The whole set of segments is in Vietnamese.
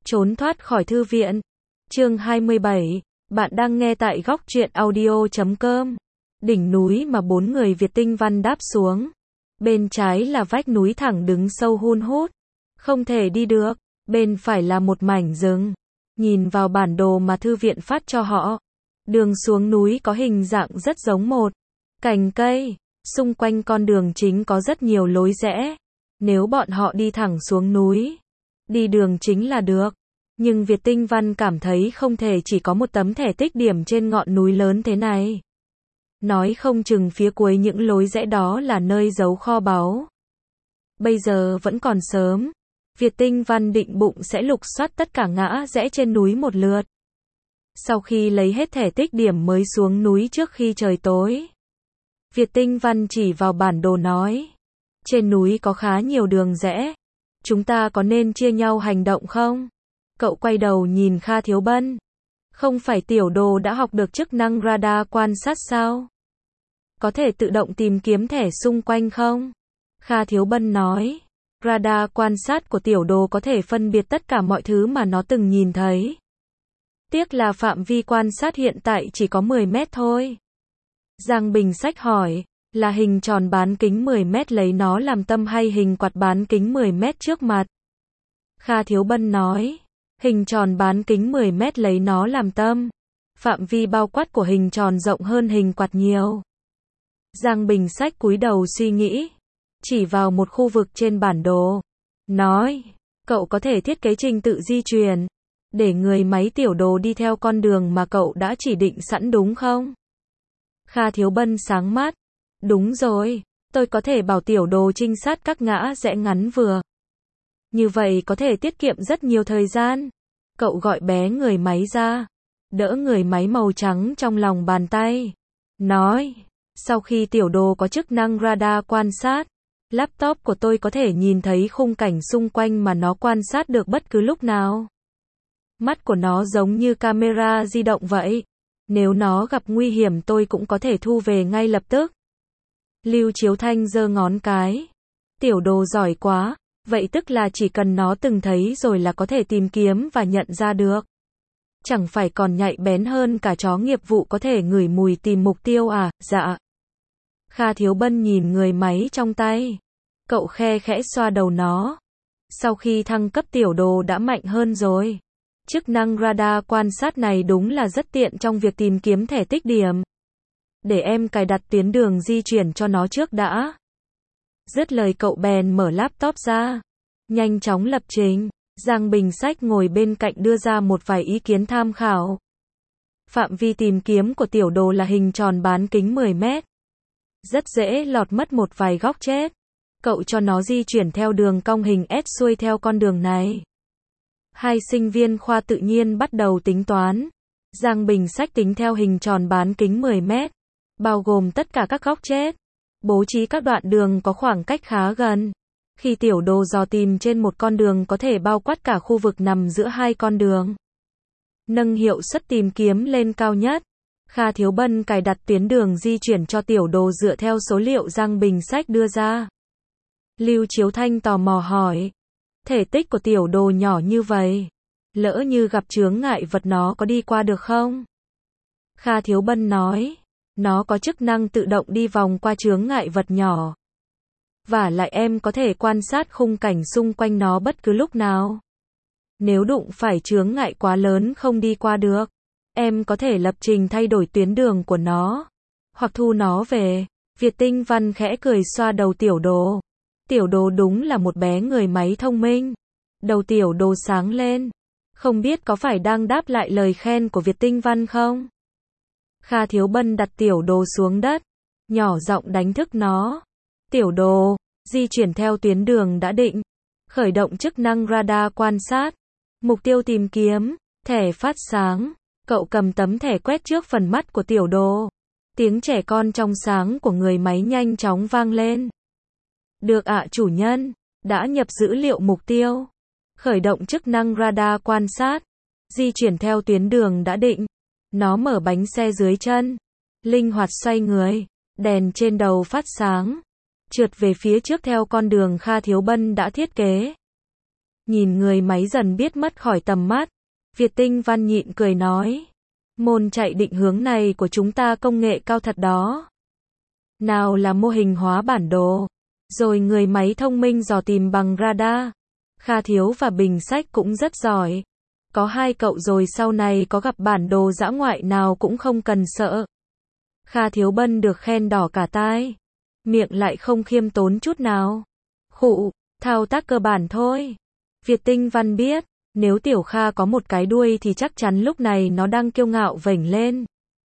Trốn thoát khỏi thư viện. Chương 27. Bạn đang nghe tại góc truyện audio.com. Đỉnh núi mà 4 người Việt Tinh Văn đáp xuống. Bên trái là vách núi thẳng đứng sâu hun hút, không thể đi được. Bên phải là một mảnh rừng. Nhìn vào bản đồ mà thư viện phát cho họ, đường xuống núi có hình dạng rất giống một cành cây. Xung quanh con đường chính có rất nhiều lối rẽ. Nếu bọn họ đi thẳng xuống núi, đi đường chính là được. Nhưng Việt Tinh Văn cảm thấy không thể chỉ có một tấm thẻ tích điểm trên ngọn núi lớn thế này. Nói không chừng phía cuối những lối rẽ đó là nơi giấu kho báu. Bây giờ vẫn còn sớm. Việt Tinh Văn định bụng sẽ lục soát tất cả ngã rẽ trên núi một lượt. Sau khi lấy hết thẻ tích điểm mới xuống núi trước khi trời tối. Việt Tinh Văn chỉ vào bản đồ nói. Trên núi có khá nhiều đường rẽ. Chúng ta có nên chia nhau hành động không? Cậu quay đầu nhìn Kha Thiếu Bân. Không phải tiểu đồ đã học được chức năng radar quan sát sao? Có thể tự động tìm kiếm thẻ xung quanh không? Kha Thiếu Bân nói. Radar quan sát của tiểu đồ có thể phân biệt tất cả mọi thứ mà nó từng nhìn thấy. Tiếc là phạm vi quan sát hiện tại chỉ có 10 mét thôi. Giang Bình Sách hỏi, là hình tròn bán kính 10 mét lấy nó làm tâm hay hình quạt bán kính 10 mét trước mặt? Kha Thiếu Bân nói, hình tròn bán kính 10 mét lấy nó làm tâm. Phạm vi bao quát của hình tròn rộng hơn hình quạt nhiều. Giang Bình Sách cúi đầu suy nghĩ, chỉ vào một khu vực trên bản đồ. Nói, cậu có thể thiết kế trình tự di chuyển, để người máy tiểu đồ đi theo con đường mà cậu đã chỉ định sẵn đúng không? Kha Thiếu Bân sáng mắt. Đúng rồi, tôi có thể bảo tiểu đồ trinh sát các ngã rẽ ngắn vừa. Như vậy có thể tiết kiệm rất nhiều thời gian. Cậu gọi bé người máy ra, đỡ người máy màu trắng trong lòng bàn tay. Nói, sau khi tiểu đồ có chức năng radar quan sát, laptop của tôi có thể nhìn thấy khung cảnh xung quanh mà nó quan sát được bất cứ lúc nào. Mắt của nó giống như camera di động vậy. Nếu nó gặp nguy hiểm tôi cũng có thể thu về ngay lập tức. Lưu Chiếu Thanh giơ ngón cái. Tiểu đồ giỏi quá, vậy tức là chỉ cần nó từng thấy rồi là có thể tìm kiếm và nhận ra được. Chẳng phải còn nhạy bén hơn cả chó nghiệp vụ có thể ngửi mùi tìm mục tiêu à? Dạ. Kha Thiếu Bân nhìn người máy trong tay. Cậu khe khẽ xoa đầu nó. Sau khi thăng cấp tiểu đồ đã mạnh hơn rồi. Chức năng radar quan sát này đúng là rất tiện trong việc tìm kiếm thẻ tích điểm. Để em cài đặt tuyến đường di chuyển cho nó trước đã. Dứt lời cậu bèn mở laptop ra. Nhanh chóng lập trình. Giang Bình Sách ngồi bên cạnh đưa ra một vài ý kiến tham khảo. Phạm vi tìm kiếm của tiểu đồ là hình tròn bán kính 10 mét. Rất dễ lọt mất một vài góc chết. Cậu cho nó di chuyển theo đường cong hình S xuôi theo con đường này. Hai sinh viên khoa tự nhiên bắt đầu tính toán. Giang Bình Sách tính theo hình tròn bán kính 10 mét, bao gồm tất cả các góc chết. Bố trí các đoạn đường có khoảng cách khá gần. Khi tiểu đồ dò tìm trên một con đường có thể bao quát cả khu vực nằm giữa hai con đường. Nâng hiệu suất tìm kiếm lên cao nhất. Kha Thiếu Bân cài đặt tuyến đường di chuyển cho tiểu đồ dựa theo số liệu Giang Bình Sách đưa ra. Lưu Chiếu Thanh tò mò hỏi. Thể tích của tiểu đồ nhỏ như vậy, lỡ như gặp chướng ngại vật nó có đi qua được không? Kha Thiếu Bân nói, nó có chức năng tự động đi vòng qua chướng ngại vật nhỏ. Và lại em có thể quan sát khung cảnh xung quanh nó bất cứ lúc nào. Nếu đụng phải chướng ngại quá lớn không đi qua được, em có thể lập trình thay đổi tuyến đường của nó, hoặc thu nó về. Việt Tinh Văn khẽ cười xoa đầu tiểu đồ. Tiểu đồ đúng là một bé người máy thông minh. Đầu tiểu đồ sáng lên. Không biết có phải đang đáp lại lời khen của Việt Tinh Văn không? Kha Thiếu Bân đặt tiểu đồ xuống đất, nhỏ giọng đánh thức nó. Tiểu đồ, di chuyển theo tuyến đường đã định. Khởi động chức năng radar quan sát. Mục tiêu tìm kiếm, thẻ phát sáng. Cậu cầm tấm thẻ quét trước phần mắt của tiểu đồ. Tiếng trẻ con trong sáng của người máy nhanh chóng vang lên. Được ạ chủ nhân, đã nhập dữ liệu mục tiêu. Khởi động chức năng radar quan sát. Di chuyển theo tuyến đường đã định. Nó mở bánh xe dưới chân. Linh hoạt xoay người. Đèn trên đầu phát sáng. Trượt về phía trước theo con đường Kha Thiếu Bân đã thiết kế. Nhìn người máy dần biết mất khỏi tầm mắt, Việt Tinh Văn nhịn cười nói. Môn chạy định hướng này của chúng ta công nghệ cao thật đó. Nào là mô hình hóa bản đồ, rồi người máy thông minh dò tìm bằng radar. Kha Thiếu và Bình Sách cũng rất giỏi. Có hai cậu rồi sau này có gặp bản đồ dã ngoại nào cũng không cần sợ. Kha Thiếu Bân được khen đỏ cả tai. Miệng lại không khiêm tốn chút nào. Khụ, thao tác cơ bản thôi. Việt Tinh Văn biết, nếu Tiểu Kha có một cái đuôi thì chắc chắn lúc này nó đang kiêu ngạo vểnh lên.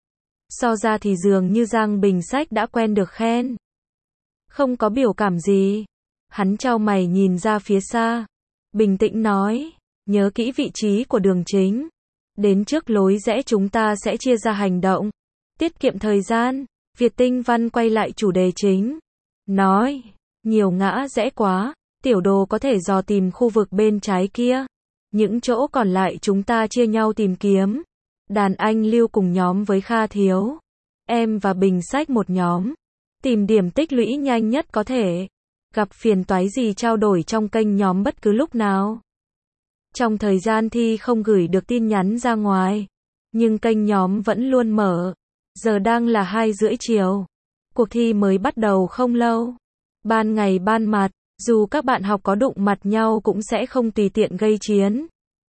So ra thì dường như Giang Bình Sách đã quen được khen. Không có biểu cảm gì. Hắn chau mày nhìn ra phía xa. Bình tĩnh nói, nhớ kỹ vị trí của đường chính. Đến trước lối rẽ chúng ta sẽ chia ra hành động. Tiết kiệm thời gian. Việt Tinh Văn quay lại chủ đề chính. Nói, nhiều ngã rẽ quá. Tiểu Đồ có thể dò tìm khu vực bên trái kia. Những chỗ còn lại chúng ta chia nhau tìm kiếm. Đàn anh Lưu cùng nhóm với Kha Thiếu. Em và Bình Sách một nhóm. Tìm điểm tích lũy nhanh nhất có thể. Gặp phiền toái gì trao đổi trong kênh nhóm bất cứ lúc nào. Trong thời gian thi không gửi được tin nhắn ra ngoài. Nhưng kênh nhóm vẫn luôn mở. Giờ đang là 2:30 chiều. Cuộc thi mới bắt đầu không lâu. Ban ngày ban mặt, dù các bạn học có đụng mặt nhau cũng sẽ không tùy tiện gây chiến.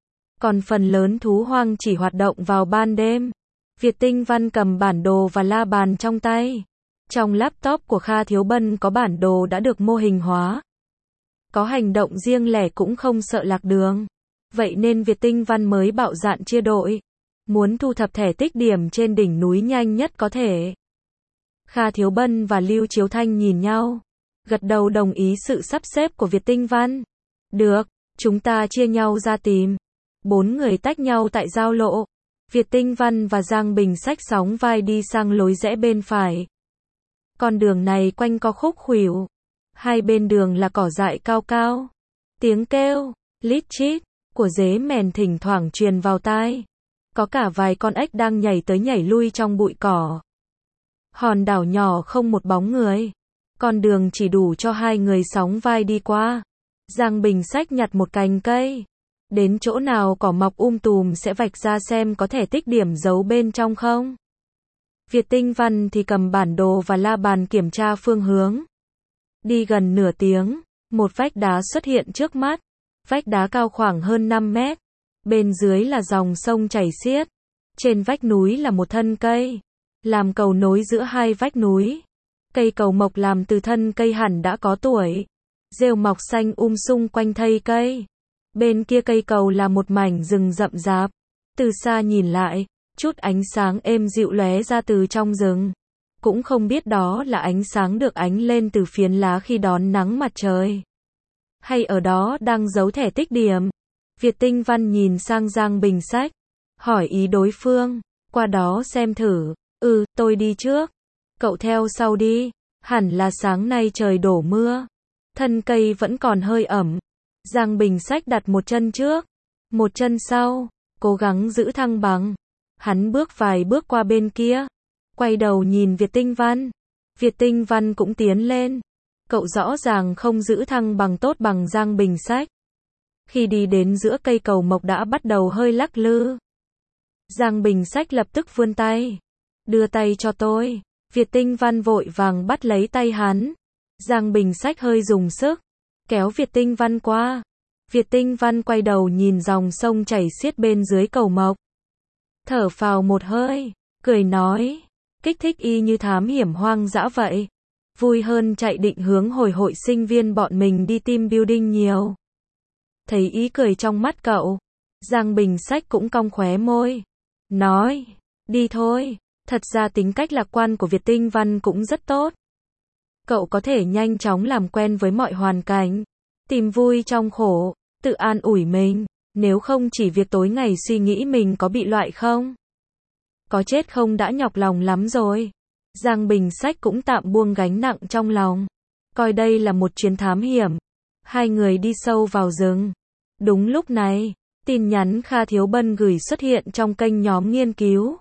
Còn phần lớn thú hoang chỉ hoạt động vào ban đêm. Việt Tinh Văn cầm bản đồ và la bàn trong tay. Trong laptop của Kha Thiếu Bân có bản đồ đã được mô hình hóa. Có hành động riêng lẻ cũng không sợ lạc đường. Vậy nên Việt Tinh Văn mới bạo dạn chia đội. Muốn thu thập thẻ tích điểm trên đỉnh núi nhanh nhất có thể. Kha Thiếu Bân và Lưu Chiếu Thanh nhìn nhau. Gật đầu đồng ý sự sắp xếp của Việt Tinh Văn. Được, chúng ta chia nhau ra tìm. 4 người tách nhau tại giao lộ. Việt Tinh Văn và Giang Bình Sách sóng vai đi sang lối rẽ bên phải. Con đường này quanh co khúc khuỷu. Hai bên đường là cỏ dại cao cao. Tiếng kêu, lít chít, của dế mèn thỉnh thoảng truyền vào tai. Có cả vài con ếch đang nhảy tới nhảy lui trong bụi cỏ. Hòn đảo nhỏ không một bóng người. Con đường chỉ đủ cho hai người sóng vai đi qua. Giang Bình Sách nhặt một cành cây. Đến chỗ nào cỏ mọc tùm sẽ vạch ra xem có thể tích điểm giấu bên trong không. Việt Tinh Văn thì cầm bản đồ và la bàn kiểm tra phương hướng. Đi gần nửa tiếng, một vách đá xuất hiện trước mắt. Vách đá cao khoảng hơn 5 mét. Bên dưới là dòng sông chảy xiết. Trên vách núi là một thân cây. Làm cầu nối giữa hai vách núi. Cây cầu mộc làm từ thân cây hẳn đã có tuổi. Rêu mọc xanh xung quanh thân cây. Bên kia cây cầu là một mảnh rừng rậm rạp. Từ xa nhìn lại, chút ánh sáng êm dịu lóe ra từ trong rừng. Cũng không biết đó là ánh sáng được ánh lên từ phiến lá khi đón nắng mặt trời. Hay ở đó đang giấu thẻ tích điểm. Việt Tinh Văn nhìn sang Giang Bình Sách. Hỏi ý đối phương. Qua đó xem thử. Tôi đi trước. Cậu theo sau đi. Hẳn là sáng nay trời đổ mưa. Thân cây vẫn còn hơi ẩm. Giang Bình Sách đặt một chân trước. Một chân sau. Cố gắng giữ thăng bằng. Hắn bước vài bước qua bên kia. Quay đầu nhìn Việt Tinh Văn. Việt Tinh Văn cũng tiến lên. Cậu rõ ràng không giữ thăng bằng tốt bằng Giang Bình Sách. Khi đi đến giữa cây cầu mộc đã bắt đầu hơi lắc lư. Giang Bình Sách lập tức vươn tay. Đưa tay cho tôi. Việt Tinh Văn vội vàng bắt lấy tay hắn. Giang Bình Sách hơi dùng sức. Kéo Việt Tinh Văn qua. Việt Tinh Văn quay đầu nhìn dòng sông chảy xiết bên dưới cầu mộc. Thở phào một hơi. Cười nói. Kích thích y như thám hiểm hoang dã vậy. Vui hơn chạy định hướng hồi hội sinh viên bọn mình đi team building nhiều. Thấy ý cười trong mắt cậu. Giang Bình Sách cũng cong khóe môi. Nói. Đi thôi. Thật ra tính cách lạc quan của Việt Tinh Văn cũng rất tốt. Cậu có thể nhanh chóng làm quen với mọi hoàn cảnh. Tìm vui trong khổ. Tự an ủi mình. Nếu không chỉ việc tối ngày suy nghĩ mình có bị loại không. Có chết không đã nhọc lòng lắm rồi. Giang Bình Sách cũng tạm buông gánh nặng trong lòng. Coi đây là một chuyến thám hiểm. Hai người đi sâu vào rừng. Đúng lúc này, tin nhắn Kha Thiếu Bân gửi xuất hiện trong kênh nhóm nghiên cứu.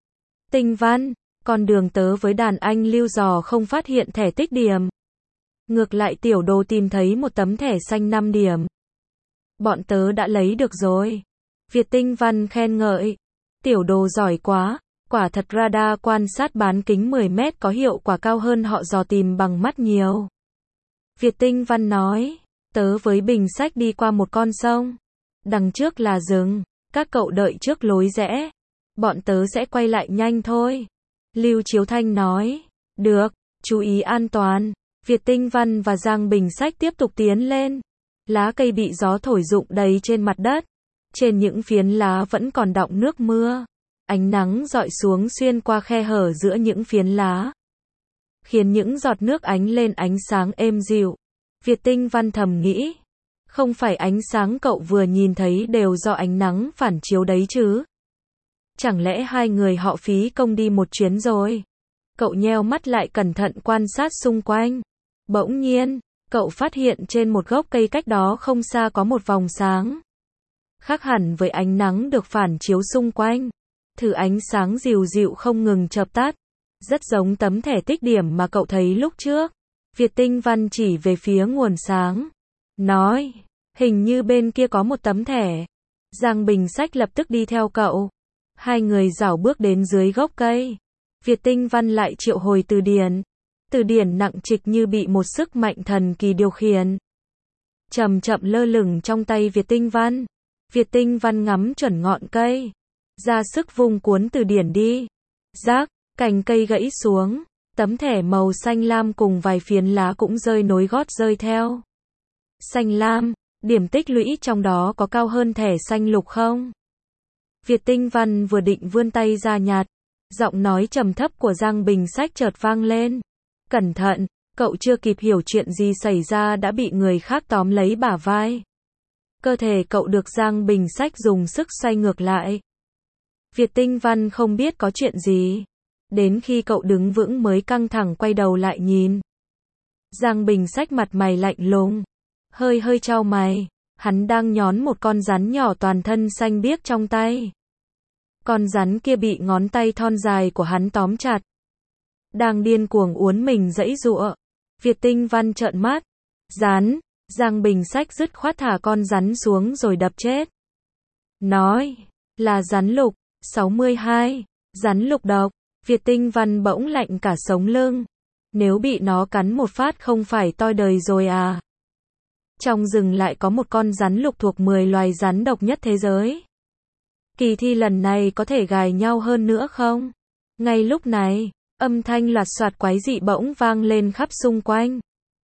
Tinh Văn, con đường tớ với đàn anh Lưu dò không phát hiện thẻ tích điểm. Ngược lại Tiểu Đồ tìm thấy một tấm thẻ xanh 5 điểm. Bọn tớ đã lấy được rồi. Việt Tinh Văn khen ngợi. Tiểu đồ giỏi quá, quả thật radar quan sát bán kính 10 mét có hiệu quả cao hơn họ dò tìm bằng mắt nhiều. Việt Tinh Văn nói, tớ với Bình Sách đi qua một con sông. Đằng trước là rừng, các cậu đợi trước lối rẽ. Bọn tớ sẽ quay lại nhanh thôi. Lưu Chiếu Thanh nói, được, chú ý an toàn. Việt Tinh Văn và Giang Bình Sách tiếp tục tiến lên. Lá cây bị gió thổi rụng đầy trên mặt đất. Trên những phiến lá vẫn còn đọng nước mưa. Ánh nắng rọi xuống xuyên qua khe hở giữa những phiến lá, khiến những giọt nước ánh lên ánh sáng êm dịu. Việt Tinh Văn thầm nghĩ, không phải ánh sáng cậu vừa nhìn thấy đều do ánh nắng phản chiếu đấy chứ? Chẳng lẽ hai người họ phí công đi một chuyến rồi? Cậu nheo mắt lại cẩn thận quan sát xung quanh. Bỗng nhiên, cậu phát hiện trên một gốc cây cách đó không xa có một vòng sáng. Khác hẳn với ánh nắng được phản chiếu xung quanh. Thứ ánh sáng dịu dịu không ngừng chợp tắt. Rất giống tấm thẻ tích điểm mà cậu thấy lúc trước. Việt Tinh Văn chỉ về phía nguồn sáng. Nói, hình như bên kia có một tấm thẻ. Giang Bình Sách lập tức đi theo cậu. Hai người rảo bước đến dưới gốc cây. Việt Tinh Văn lại triệu hồi từ điển. Từ điển nặng trịch như bị một sức mạnh thần kỳ điều khiển. Chậm chậm lơ lửng trong tay Việt Tinh Văn. Việt Tinh Văn ngắm chuẩn ngọn cây. Ra sức vung cuốn từ điển đi. Rác, cành cây gãy xuống. Tấm thẻ màu xanh lam cùng vài phiến lá cũng rơi nối gót rơi theo. Xanh lam, điểm tích lũy trong đó có cao hơn thẻ xanh lục không? Việt Tinh Văn vừa định vươn tay ra nhặt. Giọng nói trầm thấp của Giang Bình Sách chợt vang lên. Cẩn thận, cậu chưa kịp hiểu chuyện gì xảy ra đã bị người khác tóm lấy bả vai. Cơ thể cậu được Giang Bình Sách dùng sức xoay ngược lại. Việt Tinh Văn không biết có chuyện gì. Đến khi cậu đứng vững mới căng thẳng quay đầu lại nhìn. Giang Bình Sách mặt mày lạnh lùng. Hơi chau mày. Hắn đang nhón một con rắn nhỏ toàn thân xanh biếc trong tay. Con rắn kia bị ngón tay thon dài của hắn tóm chặt. Đang điên cuồng uốn mình giãy giụa. Việt Tinh Văn trợn mắt. Rắn. Giang Bình Sách dứt khoát thả con rắn xuống rồi đập chết. Nói. Là rắn lục. 62. Rắn lục độc. Việt Tinh Văn bỗng lạnh cả sống lưng. Nếu bị nó cắn một phát không phải toi đời rồi à? Trong rừng lại có một con rắn lục thuộc 10 loài rắn độc nhất thế giới. Kỳ thi lần này có thể gài nhau hơn nữa không? Ngay lúc này, âm thanh loạt soạt quái dị bỗng vang lên khắp xung quanh.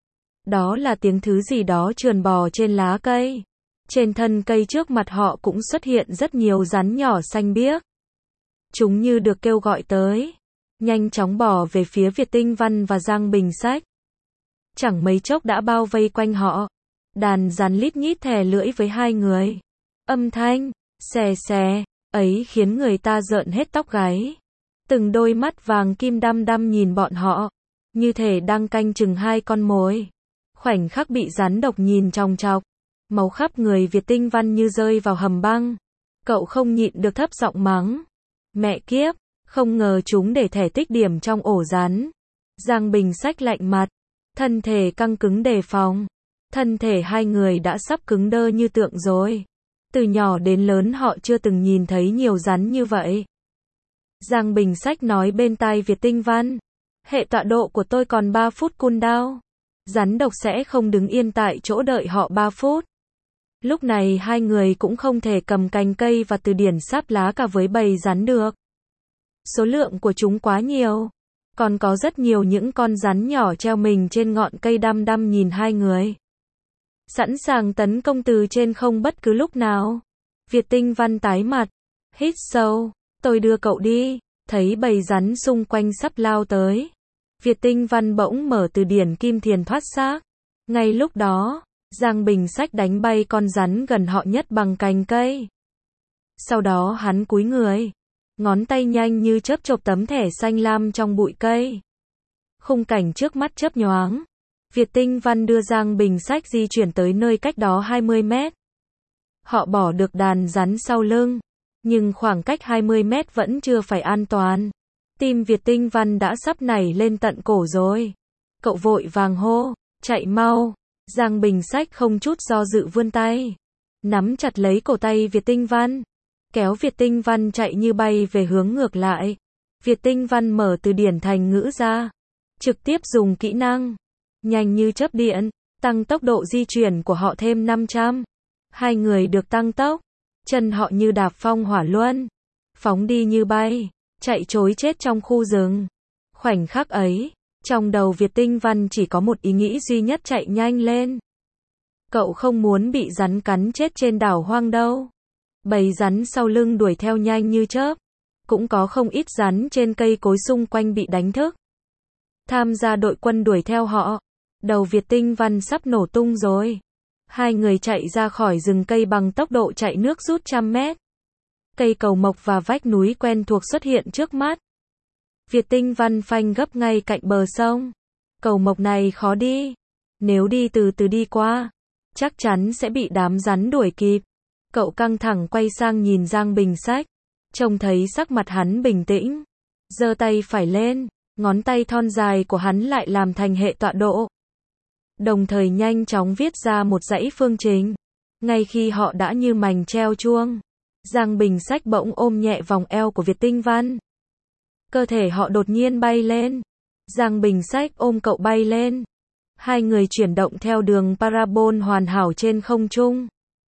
Đó là tiếng thứ gì đó trườn bò trên lá cây. Trên thân cây trước mặt họ cũng xuất hiện rất nhiều rắn nhỏ xanh biếc. Chúng như được kêu gọi tới. Nhanh chóng bò về phía Việt Tinh Văn và Giang Bình Sách. Chẳng mấy chốc đã bao vây quanh họ. Đàn rắn lít nhít thè lưỡi với hai người. Âm thanh, xè xè, ấy khiến người ta rợn hết tóc gáy. Từng đôi mắt vàng kim đăm đăm nhìn bọn họ. Như thể đang canh chừng hai con mồi. Khoảnh khắc bị rắn độc nhìn chòng chọc. Máu khắp người Việt Tinh Văn như rơi vào hầm băng. Cậu không nhịn được thấp giọng mắng. Mẹ kiếp, không ngờ chúng để thẻ tích điểm trong ổ rắn. Giang Bình Sách lạnh mặt. Thân thể căng cứng đề phòng. Thân thể hai người đã sắp cứng đơ như tượng rồi. Từ nhỏ đến lớn họ chưa từng nhìn thấy nhiều rắn như vậy. Giang Bình Sách nói bên tai Việt Tinh Văn. Hệ tọa độ của tôi còn 3 phút cooldown. Rắn độc sẽ không đứng yên tại chỗ đợi họ 3 phút. Lúc này hai người cũng không thể cầm cành cây và từ điển sáp lá cả với bầy rắn được. Số lượng của chúng quá nhiều. Còn có rất nhiều những con rắn nhỏ treo mình trên ngọn cây đăm đăm nhìn hai người. Sẵn sàng tấn công từ trên không bất cứ lúc nào. Việt Tinh Văn tái mặt. Hít sâu. Tôi đưa cậu đi. Thấy bầy rắn xung quanh sắp lao tới. Việt Tinh Văn bỗng mở từ điển kim thiền thoát xác. Ngay lúc đó, Giang Bình Sách đánh bay con rắn gần họ nhất bằng cành cây. Sau đó hắn cúi người. Ngón tay nhanh như chớp chộp tấm thẻ xanh lam trong bụi cây. Khung cảnh trước mắt chớp nhoáng. Việt Tinh Văn đưa Giang Bình Sách di chuyển tới nơi cách đó 20 mét. Họ bỏ được đàn rắn sau lưng. Nhưng khoảng cách 20 mét vẫn chưa phải an toàn. Tim Việt Tinh Văn đã sắp nảy lên tận cổ rồi. Cậu vội vàng hô, chạy mau. Giang Bình Sách không chút do dự vươn tay. nắm chặt lấy cổ tay Việt Tinh Văn, kéo Việt Tinh Văn chạy như bay về hướng ngược lại. Việt Tinh Văn mở từ điển thành ngữ ra, trực tiếp dùng kỹ năng, nhanh như chớp điện, tăng tốc độ di chuyển của họ thêm 500. Hai người được tăng tốc, chân họ như đạp phong hỏa luân, phóng đi như bay, chạy trối chết trong khu rừng. Khoảnh khắc ấy, trong đầu Việt Tinh Văn chỉ có một ý nghĩ duy nhất: chạy nhanh lên. Cậu không muốn bị rắn cắn chết trên đảo hoang đâu. Bầy rắn sau lưng đuổi theo nhanh như chớp. Cũng có không ít rắn trên cây cối xung quanh bị đánh thức. Tham gia đội quân đuổi theo họ. Đầu Việt Tinh Văn sắp nổ tung rồi. Hai người chạy ra khỏi rừng cây bằng tốc độ chạy nước rút 100 mét. Cây cầu mộc và vách núi quen thuộc xuất hiện trước mắt. Việt Tinh Văn phanh gấp ngay cạnh bờ sông. Cầu mộc này khó đi. Nếu đi từ từ đi qua, chắc chắn sẽ bị đám rắn đuổi kịp. Cậu căng thẳng quay sang nhìn Giang Bình Sách. Trông thấy sắc mặt hắn bình tĩnh. Giơ tay phải lên, ngón tay thon dài của hắn lại làm thành hệ tọa độ. Đồng thời nhanh chóng viết ra một dãy phương trình. Ngay khi họ đã như mành treo chuông, Giang Bình Sách bỗng ôm nhẹ vòng eo của Việt Tinh Văn. Cơ thể họ đột nhiên bay lên. Giang Bình Sách ôm cậu bay lên. Hai người chuyển động theo đường parabol hoàn hảo trên không trung.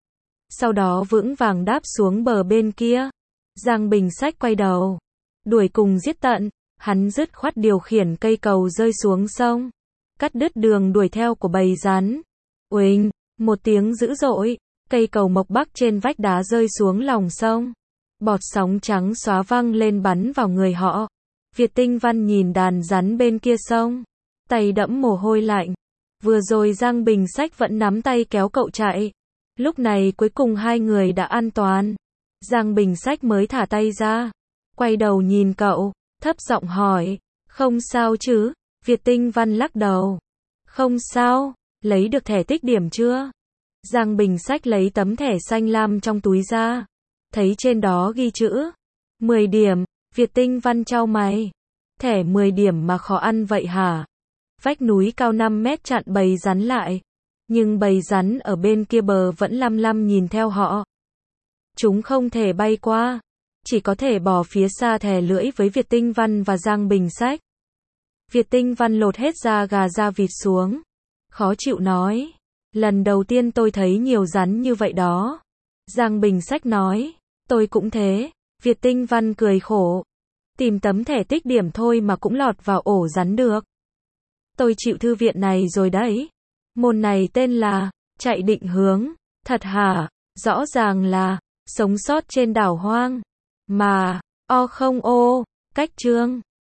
Sau đó vững vàng đáp xuống bờ bên kia. Giang Bình Sách quay đầu, đuổi cùng giết tận. Hắn dứt khoát điều khiển cây cầu rơi xuống sông, cắt đứt đường đuổi theo của bầy rắn. Uỳnh, một tiếng dữ dội, cây cầu mộc bắc trên vách đá rơi xuống lòng sông. Bọt sóng trắng xóa văng lên bắn vào người họ. Việt Tinh Văn nhìn đàn rắn bên kia sông, tay đẫm mồ hôi lạnh. Vừa rồi Giang Bình Sách vẫn nắm tay kéo cậu chạy. Lúc này cuối cùng hai người đã an toàn. Giang Bình Sách mới thả tay ra, quay đầu nhìn cậu, thấp giọng hỏi, không sao chứ? Việt Tinh Văn lắc đầu, không sao. Lấy được thẻ tích điểm chưa? Giang Bình Sách lấy tấm thẻ xanh lam trong túi ra, thấy trên đó ghi chữ 10 điểm. Việt Tinh Văn chau mày, thẻ 10 điểm mà khó ăn vậy hả? Vách núi cao 5 mét chặn bầy rắn lại, nhưng bầy rắn ở bên kia bờ vẫn lăm lăm nhìn theo họ. Chúng không thể bay qua, chỉ có thể bò phía xa thè lưỡi với Việt Tinh Văn và Giang Bình Sách. Việt Tinh Văn lột hết da gà da vịt xuống, khó chịu nói, lần đầu tiên tôi thấy nhiều rắn như vậy đó. Giang Bình Sách nói, tôi cũng thế. Việt Tinh Văn cười khổ, tìm tấm thẻ tích điểm thôi mà cũng lọt vào ổ rắn được. Tôi chịu thư viện này rồi đấy. Môn này tên là chạy định hướng. Thật hả? Rõ ràng là sống sót trên đảo hoang. Mà, o không ô, cách chương.